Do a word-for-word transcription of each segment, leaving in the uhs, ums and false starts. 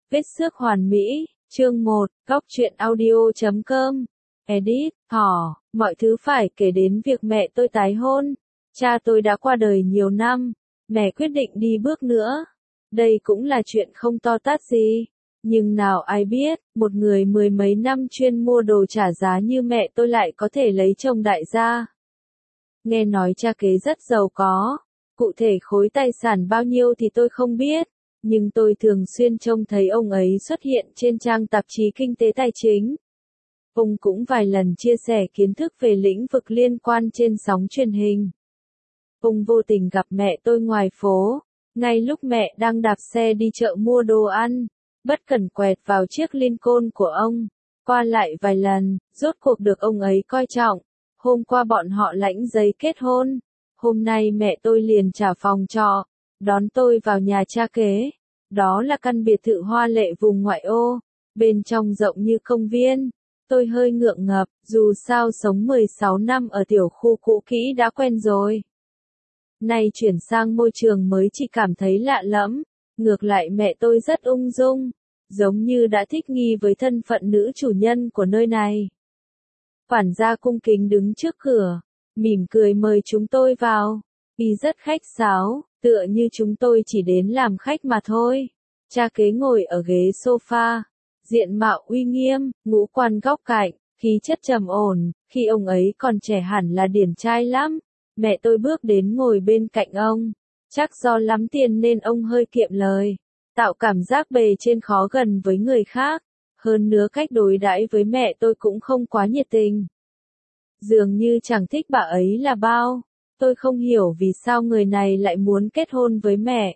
Vết xước hoàn mỹ, chương một, góc truyện audio chấm com, edit, thỏ, mọi thứ phải kể đến việc mẹ tôi tái hôn. Cha tôi đã qua đời nhiều năm, mẹ quyết định đi bước nữa. Đây cũng là chuyện không to tát gì. Nhưng nào ai biết, một người mười mấy năm chuyên mua đồ trả giá như mẹ tôi lại có thể lấy chồng đại gia. Nghe nói cha kế rất giàu có, cụ thể khối tài sản bao nhiêu thì tôi không biết, nhưng tôi thường xuyên trông thấy ông ấy xuất hiện trên trang tạp chí kinh tế tài chính. Ông cũng vài lần chia sẻ kiến thức về lĩnh vực liên quan trên sóng truyền hình. Ông vô tình gặp mẹ tôi ngoài phố, ngay lúc mẹ đang đạp xe đi chợ mua đồ ăn, bất cẩn quẹt vào chiếc Lincoln của ông. Qua lại vài lần, rốt cuộc được ông ấy coi trọng. Hôm qua bọn họ lãnh giấy kết hôn. Hôm nay mẹ tôi liền trả phòng trọ, đón tôi vào nhà cha kế. Đó là căn biệt thự hoa lệ vùng ngoại ô, bên trong rộng như công viên. Tôi hơi ngượng ngập, dù sao sống mười sáu năm ở tiểu khu cũ kỹ đã quen rồi. Nay chuyển sang môi trường mới chỉ cảm thấy lạ lẫm, ngược lại mẹ tôi rất ung dung, giống như đã thích nghi với thân phận nữ chủ nhân của nơi này. Quản gia cung kính đứng trước cửa, mỉm cười mời chúng tôi vào. Y rất khách sáo, tựa như chúng tôi chỉ đến làm khách mà thôi. Cha kế ngồi ở ghế sofa, diện mạo uy nghiêm, ngũ quan góc cạnh, khí chất trầm ổn. Khi ông ấy còn trẻ hẳn là điển trai lắm. Mẹ tôi bước đến ngồi bên cạnh ông. Chắc do lắm tiền nên ông hơi kiệm lời, tạo cảm giác bề trên khó gần với người khác. Hơn nữa cách đối đãi với mẹ tôi cũng không quá nhiệt tình. Dường như chẳng thích bà ấy là bao. Tôi không hiểu vì sao người này lại muốn kết hôn với mẹ.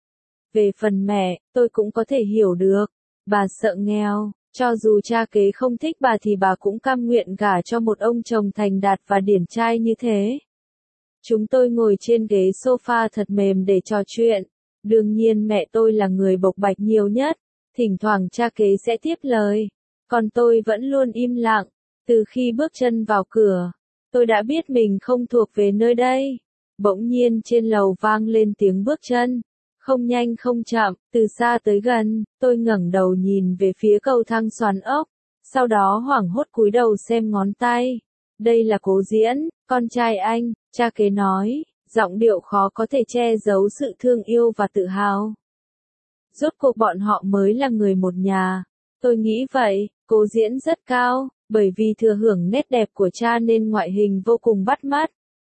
Về phần mẹ, tôi cũng có thể hiểu được. Bà sợ nghèo, cho dù cha kế không thích bà thì bà cũng cam nguyện gả cho một ông chồng thành đạt và điển trai như thế. Chúng tôi ngồi trên ghế sofa thật mềm để trò chuyện. Đương nhiên mẹ tôi là người bộc bạch nhiều nhất. Thỉnh thoảng cha kế sẽ tiếp lời. Còn tôi vẫn luôn im lặng. Từ khi bước chân vào cửa, tôi đã biết mình không thuộc về nơi đây. Bỗng nhiên trên lầu vang lên tiếng bước chân. Không nhanh không chậm, từ xa tới gần, tôi ngẩng đầu nhìn về phía cầu thang xoắn ốc. Sau đó hoảng hốt cúi đầu xem ngón tay. Đây là Cố Diễn, con trai anh, cha kế nói, giọng điệu khó có thể che giấu sự thương yêu và tự hào. Rốt cuộc bọn họ mới là người một nhà. Tôi nghĩ vậy. Cố Diễn rất cao, bởi vì thừa hưởng nét đẹp của cha nên ngoại hình vô cùng bắt mắt.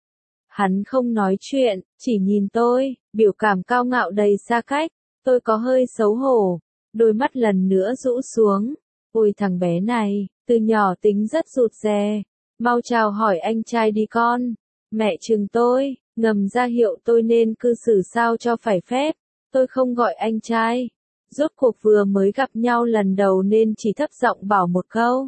Hắn không nói chuyện, chỉ nhìn tôi, biểu cảm cao ngạo đầy xa cách. Tôi có hơi xấu hổ, đôi mắt lần nữa rũ xuống. Ôi thằng bé này, từ nhỏ tính rất rụt rè. Mau chào hỏi anh trai đi con. Mẹ chừng tôi, ngầm ra hiệu tôi nên cư xử sao cho phải phép. Tôi không gọi anh trai. Rốt cuộc vừa mới gặp nhau lần đầu nên chỉ thấp giọng bảo một câu.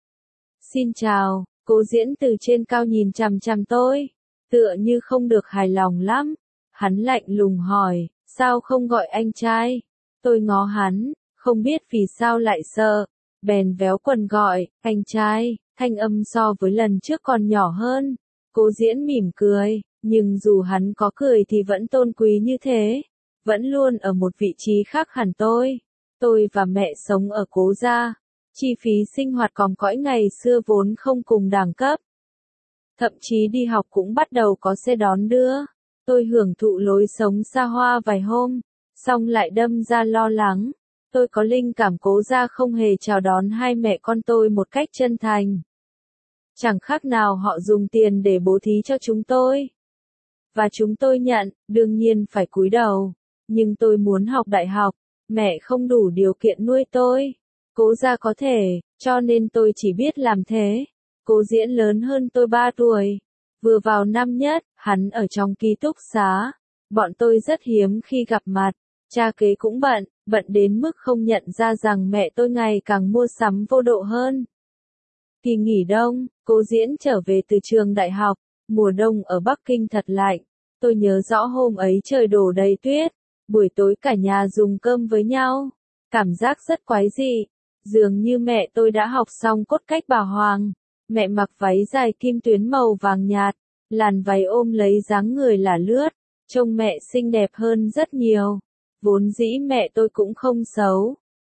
Xin chào. Cố Diễn từ trên cao nhìn chằm chằm tôi, tựa như không được hài lòng lắm. Hắn lạnh lùng hỏi, sao không gọi anh trai? Tôi ngó hắn, không biết vì sao lại sợ. Bèn véo quần gọi, anh trai, thanh âm so với lần trước còn nhỏ hơn. Cố Diễn mỉm cười, nhưng dù hắn có cười thì vẫn tôn quý như thế. Vẫn luôn ở một vị trí khác hẳn tôi. Tôi và mẹ sống ở Cố gia. Chi phí sinh hoạt còm cõi ngày xưa vốn không cùng đẳng cấp. Thậm chí đi học cũng bắt đầu có xe đón đưa. Tôi hưởng thụ lối sống xa hoa vài hôm, xong lại đâm ra lo lắng. Tôi có linh cảm Cố gia không hề chào đón hai mẹ con tôi một cách chân thành. Chẳng khác nào họ dùng tiền để bố thí cho chúng tôi. Và chúng tôi nhận, đương nhiên phải cúi đầu. Nhưng tôi muốn học đại học, mẹ không đủ điều kiện nuôi tôi. Cố gia có thể, cho nên tôi chỉ biết làm thế. Cố Diễn lớn hơn tôi ba tuổi. Vừa vào năm nhất, hắn ở trong ký túc xá. Bọn tôi rất hiếm khi gặp mặt. Cha kế cũng bận, bận đến mức không nhận ra rằng mẹ tôi ngày càng mua sắm vô độ hơn. Kỳ nghỉ đông, Cố Diễn trở về từ trường đại học. Mùa đông ở Bắc Kinh thật lạnh. Tôi nhớ rõ hôm ấy trời đổ đầy tuyết. Buổi tối cả nhà dùng cơm với nhau. Cảm giác rất quái dị. Dường như mẹ tôi đã học xong cốt cách bà Hoàng. Mẹ mặc váy dài kim tuyến màu vàng nhạt. Làn váy ôm lấy dáng người là lướt. Trông mẹ xinh đẹp hơn rất nhiều. Vốn dĩ mẹ tôi cũng không xấu.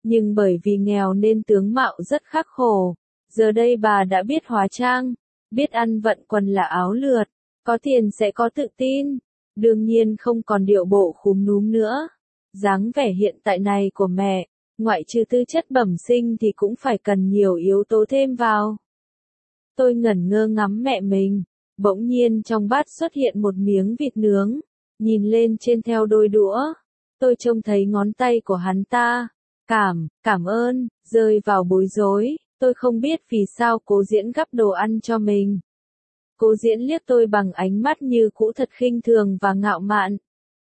nhưng bởi vì nghèo nên tướng mạo rất khắc khổ. Giờ đây bà đã biết hóa trang, biết ăn vận quần là áo lượt, có tiền sẽ có tự tin, đương nhiên không còn điệu bộ khúm núm nữa. Dáng vẻ hiện tại này của mẹ, ngoại trừ tư chất bẩm sinh thì cũng phải cần nhiều yếu tố thêm vào. Tôi ngẩn ngơ ngắm mẹ mình, bỗng nhiên trong bát xuất hiện một miếng vịt nướng, nhìn lên trên theo đôi đũa, tôi trông thấy ngón tay của hắn ta, cảm, cảm ơn, rơi vào bối rối, tôi không biết vì sao Cố Diễn gắp đồ ăn cho mình. Cố Diễn liếc tôi bằng ánh mắt như cũ thật khinh thường và ngạo mạn.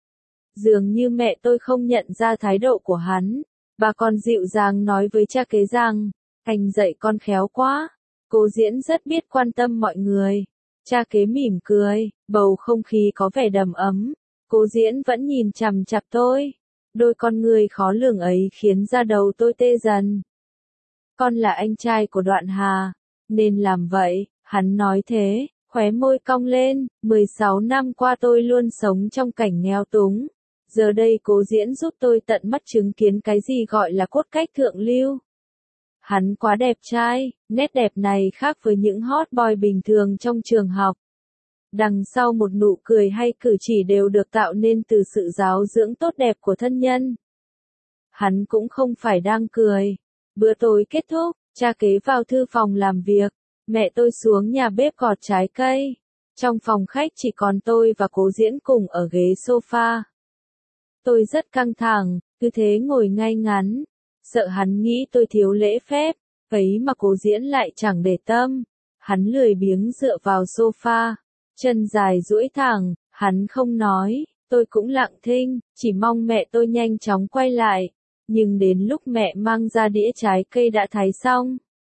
Dường như mẹ tôi không nhận ra thái độ của hắn, bà còn dịu dàng nói với cha kế rằng, anh dạy con khéo quá. Cố Diễn rất biết quan tâm mọi người. Cha kế mỉm cười, bầu không khí có vẻ đầm ấm. Cố Diễn vẫn nhìn chằm chằm tôi. Đôi con người khó lường ấy khiến da đầu tôi tê dần. Con là anh trai của Đoạn Hà, nên làm vậy, hắn nói thế, khóe môi cong lên. mười sáu năm qua tôi luôn sống trong cảnh nghèo túng. Giờ đây Cố Diễn giúp tôi tận mắt chứng kiến cái gì gọi là cốt cách thượng lưu. Hắn quá đẹp trai, nét đẹp này khác với những hot boy bình thường trong trường học. Đằng sau một nụ cười hay cử chỉ đều được tạo nên từ sự giáo dưỡng tốt đẹp của thân nhân. Hắn cũng không phải đang cười. Bữa tối kết thúc, cha kế vào thư phòng làm việc, mẹ tôi xuống nhà bếp gọt trái cây. Trong phòng khách chỉ còn tôi và Cố Diễn cùng ở ghế sofa. Tôi rất căng thẳng, cứ thế ngồi ngay ngắn, sợ hắn nghĩ tôi thiếu lễ phép, ấy mà Cố Diễn lại chẳng để tâm. Hắn lười biếng dựa vào sofa, chân dài duỗi thẳng, hắn không nói, tôi cũng lặng thinh, chỉ mong mẹ tôi nhanh chóng quay lại. Nhưng đến lúc mẹ mang ra đĩa trái cây đã thái xong,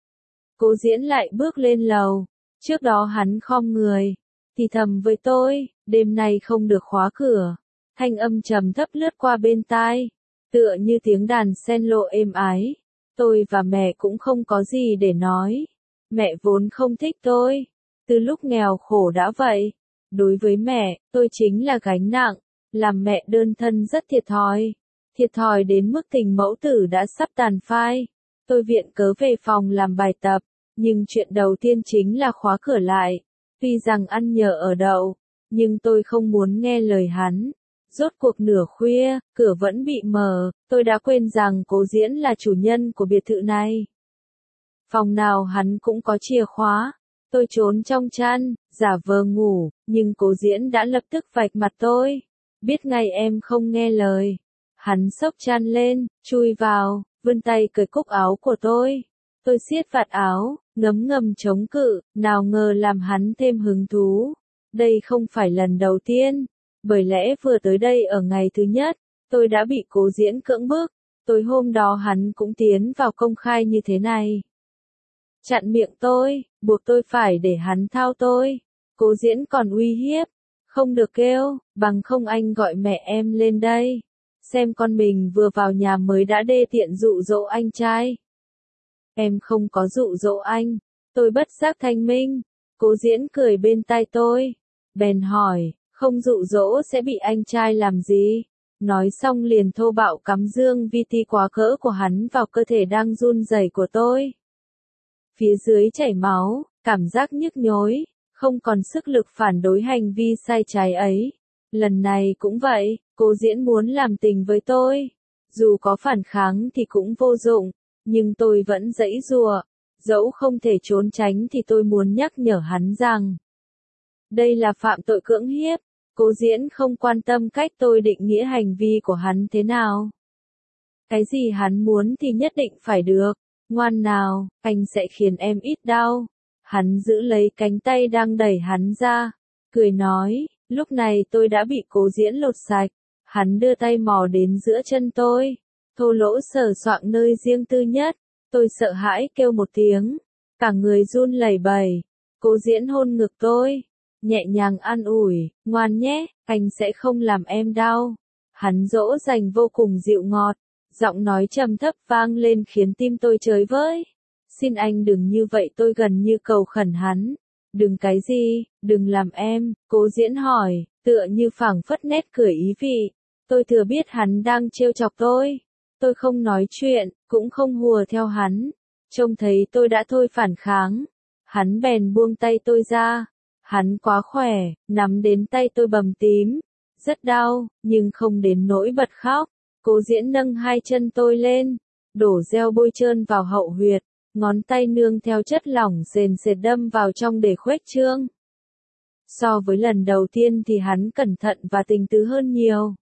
Cố Diễn lại bước lên lầu. Trước đó hắn khom người, thì thầm với tôi, đêm nay không được khóa cửa. Thanh âm trầm thấp lướt qua bên tai, tựa như tiếng đàn cello êm ái. Tôi và mẹ cũng không có gì để nói. Mẹ vốn không thích tôi, từ lúc nghèo khổ đã vậy. Đối với mẹ, tôi chính là gánh nặng, làm mẹ đơn thân rất thiệt thòi. Thiệt thòi đến mức tình mẫu tử đã sắp tàn phai. Tôi viện cớ về phòng làm bài tập, nhưng chuyện đầu tiên chính là khóa cửa lại. Tuy rằng ăn nhờ ở đậu, nhưng tôi không muốn nghe lời hắn. Rốt cuộc nửa khuya, cửa vẫn bị mở, tôi đã quên rằng Cố Diễn là chủ nhân của biệt thự này. Phòng nào hắn cũng có chìa khóa. Tôi trốn trong chăn, giả vờ ngủ, nhưng Cố Diễn đã lập tức vạch mặt tôi. Biết ngay em không nghe lời. Hắn xốc chăn lên, chui vào, vươn tay cởi cúc áo của tôi. Tôi siết vạt áo, ngấm ngầm chống cự, nào ngờ làm hắn thêm hứng thú. Đây không phải lần đầu tiên, bởi lẽ vừa tới đây ở ngày thứ nhất, tôi đã bị Cố Diễn cưỡng bức. Tối hôm đó hắn cũng tiến vào công khai như thế này. Chặn miệng tôi, buộc tôi phải để hắn thao tôi. Cố Diễn còn uy hiếp, không được kêu, bằng không anh gọi mẹ em lên đây. Xem con mình vừa vào nhà mới đã đê tiện dụ dỗ anh trai. Em không có dụ dỗ anh, tôi bất giác thanh minh. Cố Diễn cười bên tai tôi, bèn hỏi, không dụ dỗ sẽ bị anh trai làm gì? Nói xong liền thô bạo cắm dương vi ti quá cỡ của hắn vào cơ thể đang run rẩy của tôi. Phía dưới chảy máu, cảm giác nhức nhối, không còn sức lực phản đối hành vi sai trái ấy. Lần này cũng vậy, Cố Diễn muốn làm tình với tôi. Dù có phản kháng thì cũng vô dụng, nhưng tôi vẫn giãy giụa. Dẫu không thể trốn tránh thì tôi muốn nhắc nhở hắn rằng đây là phạm tội cưỡng hiếp. Cố Diễn không quan tâm cách tôi định nghĩa hành vi của hắn thế nào. Cái gì hắn muốn thì nhất định phải được. Ngoan nào, anh sẽ khiến em ít đau. Hắn giữ lấy cánh tay đang đẩy hắn ra, cười nói, lúc này tôi đã bị Cố Diễn lột sạch. Hắn đưa tay mò đến giữa chân tôi, thô lỗ sờ soạng nơi riêng tư nhất. Tôi sợ hãi kêu một tiếng, cả người run lẩy bẩy. Cố Diễn hôn ngực tôi, nhẹ nhàng an ủi, ngoan nhé, anh sẽ không làm em đau. Hắn dỗ dành vô cùng dịu ngọt, giọng nói trầm thấp vang lên khiến tim tôi chới với. Xin anh đừng như vậy, tôi gần như cầu khẩn hắn. Đừng cái gì, đừng làm em, Cố Diễn hỏi, tựa như phảng phất nét cười ý vị. Tôi thừa biết hắn đang trêu chọc tôi. Tôi không nói chuyện, cũng không hùa theo hắn. Trông thấy tôi đã thôi phản kháng. Hắn bèn buông tay tôi ra. Hắn quá khỏe, nắm đến tay tôi bầm tím. Rất đau, nhưng không đến nỗi bật khóc. Cố Diễn nâng hai chân tôi lên, đổ gel bôi trơn vào hậu huyệt, ngón tay nương theo chất lỏng sền sệt đâm vào trong để khuếch trương. So với lần đầu tiên thì hắn cẩn thận và tình tứ hơn nhiều.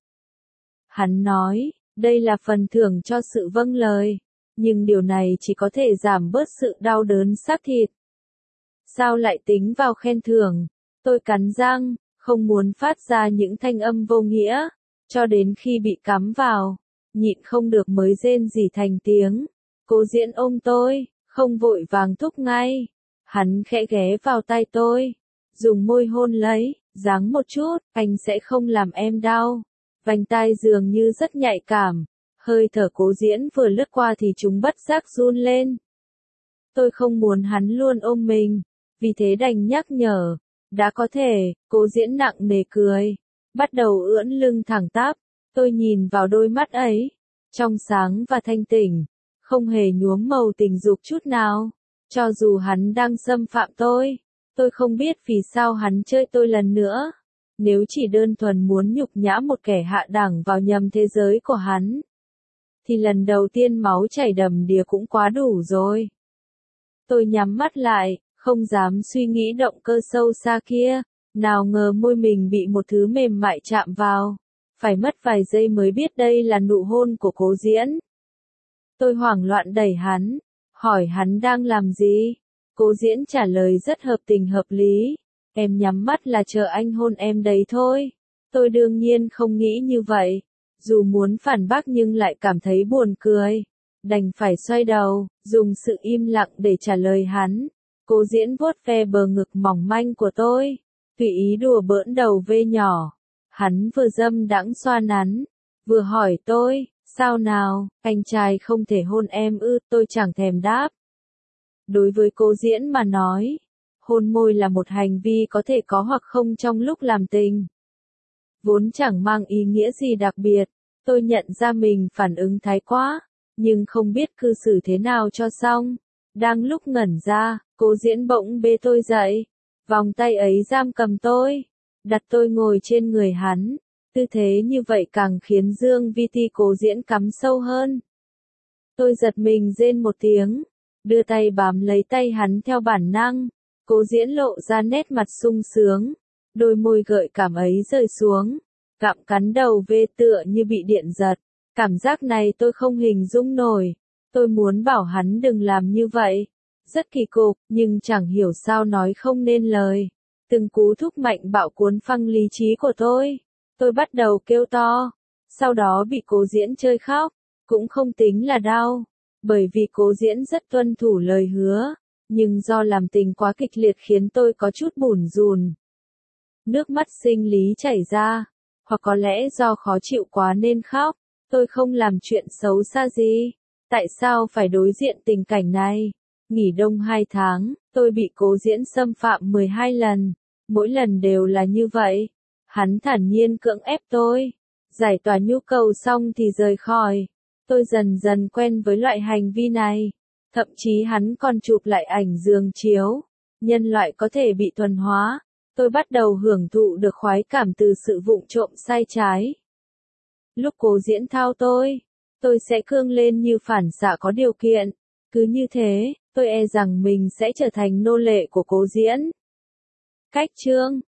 Hắn nói, đây là phần thưởng cho sự vâng lời, nhưng điều này chỉ có thể giảm bớt sự đau đớn xác thịt. Sao lại tính vào khen thưởng? Tôi cắn răng, không muốn phát ra những thanh âm vô nghĩa, cho đến khi bị cắm vào, nhịn không được mới rên rỉ thành tiếng. Cố Diễn ôm tôi, không vội vàng thúc ngay. Hắn khẽ ghé vào tai tôi, dùng môi hôn lấy, giáng một chút, anh sẽ không làm em đau. Vành tai dường như rất nhạy cảm, hơi thở Cố Diễn vừa lướt qua thì chúng bất giác run lên. Tôi không muốn hắn luôn ôm mình, vì thế đành nhắc nhở. Đã có thể, Cố Diễn nặng nề cười, bắt đầu ưỡn lưng thẳng tắp. Tôi nhìn vào đôi mắt ấy, trong sáng và thanh tỉnh, không hề nhuốm màu tình dục chút nào. Cho dù hắn đang xâm phạm tôi, tôi không biết vì sao hắn chơi tôi lần nữa. Nếu chỉ đơn thuần muốn nhục nhã một kẻ hạ đẳng vào nhầm thế giới của hắn, thì lần đầu tiên máu chảy đầm đìa cũng quá đủ rồi. Tôi nhắm mắt lại, không dám suy nghĩ động cơ sâu xa kia, nào ngờ môi mình bị một thứ mềm mại chạm vào. Phải mất vài giây mới biết đây là nụ hôn của Cố Diễn. Tôi hoảng loạn đẩy hắn, hỏi hắn đang làm gì. Cố Diễn trả lời rất hợp tình hợp lý. Em nhắm mắt là chờ anh hôn em đấy thôi. Tôi đương nhiên không nghĩ như vậy. Dù muốn phản bác nhưng lại cảm thấy buồn cười. Đành phải xoay đầu, dùng sự im lặng để trả lời hắn. Cố Diễn vuốt ve bờ ngực mỏng manh của tôi, tùy ý đùa bỡn đầu vê nhỏ. Hắn vừa dâm đãng xoa nắn, vừa hỏi tôi, sao nào, anh trai không thể hôn em ư? Tôi chẳng thèm đáp. Đối với Cố Diễn mà nói, hôn môi là một hành vi có thể có hoặc không trong lúc làm tình. Vốn chẳng mang ý nghĩa gì đặc biệt, tôi nhận ra mình phản ứng thái quá, nhưng không biết cư xử thế nào cho xong. Đang lúc ngẩn ra, Cố Diễn bỗng bê tôi dậy, vòng tay ấy giam cầm tôi, đặt tôi ngồi trên người hắn. Tư thế như vậy càng khiến dương vi ti Cố Diễn cắm sâu hơn. Tôi giật mình rên một tiếng, đưa tay bám lấy tay hắn theo bản năng. Cố Diễn lộ ra nét mặt sung sướng, đôi môi gợi cảm ấy rơi xuống, gặm cắn đầu vê tựa như bị điện giật. Cảm giác này tôi không hình dung nổi. Tôi muốn bảo hắn đừng làm như vậy. Rất kỳ cục, nhưng chẳng hiểu sao nói không nên lời. Từng cú thúc mạnh bạo cuốn phăng lý trí của tôi. Tôi bắt đầu kêu to. Sau đó bị Cố Diễn chơi khóc. Cũng không tính là đau. Bởi vì Cố Diễn rất tuân thủ lời hứa. Nhưng do làm tình quá kịch liệt khiến tôi có chút bủn rủn. Nước mắt sinh lý chảy ra. Hoặc có lẽ do khó chịu quá nên khóc. Tôi không làm chuyện xấu xa gì. Tại sao phải đối diện tình cảnh này? Nghỉ đông hai tháng, tôi bị Cố Diễn xâm phạm mười hai lần. Mỗi lần đều là như vậy. Hắn thản nhiên cưỡng ép tôi. Giải tỏa nhu cầu xong thì rời khỏi. Tôi dần dần quen với loại hành vi này. Thậm chí hắn còn chụp lại ảnh giường chiếu. Nhân loại có thể bị thuần hóa. Tôi bắt đầu hưởng thụ được khoái cảm từ sự vụng trộm sai trái. Lúc Cố Diễn thao tôi, tôi sẽ cương lên như phản xạ có điều kiện. Cứ như thế, tôi e rằng mình sẽ trở thành nô lệ của Cố Diễn. Cách chương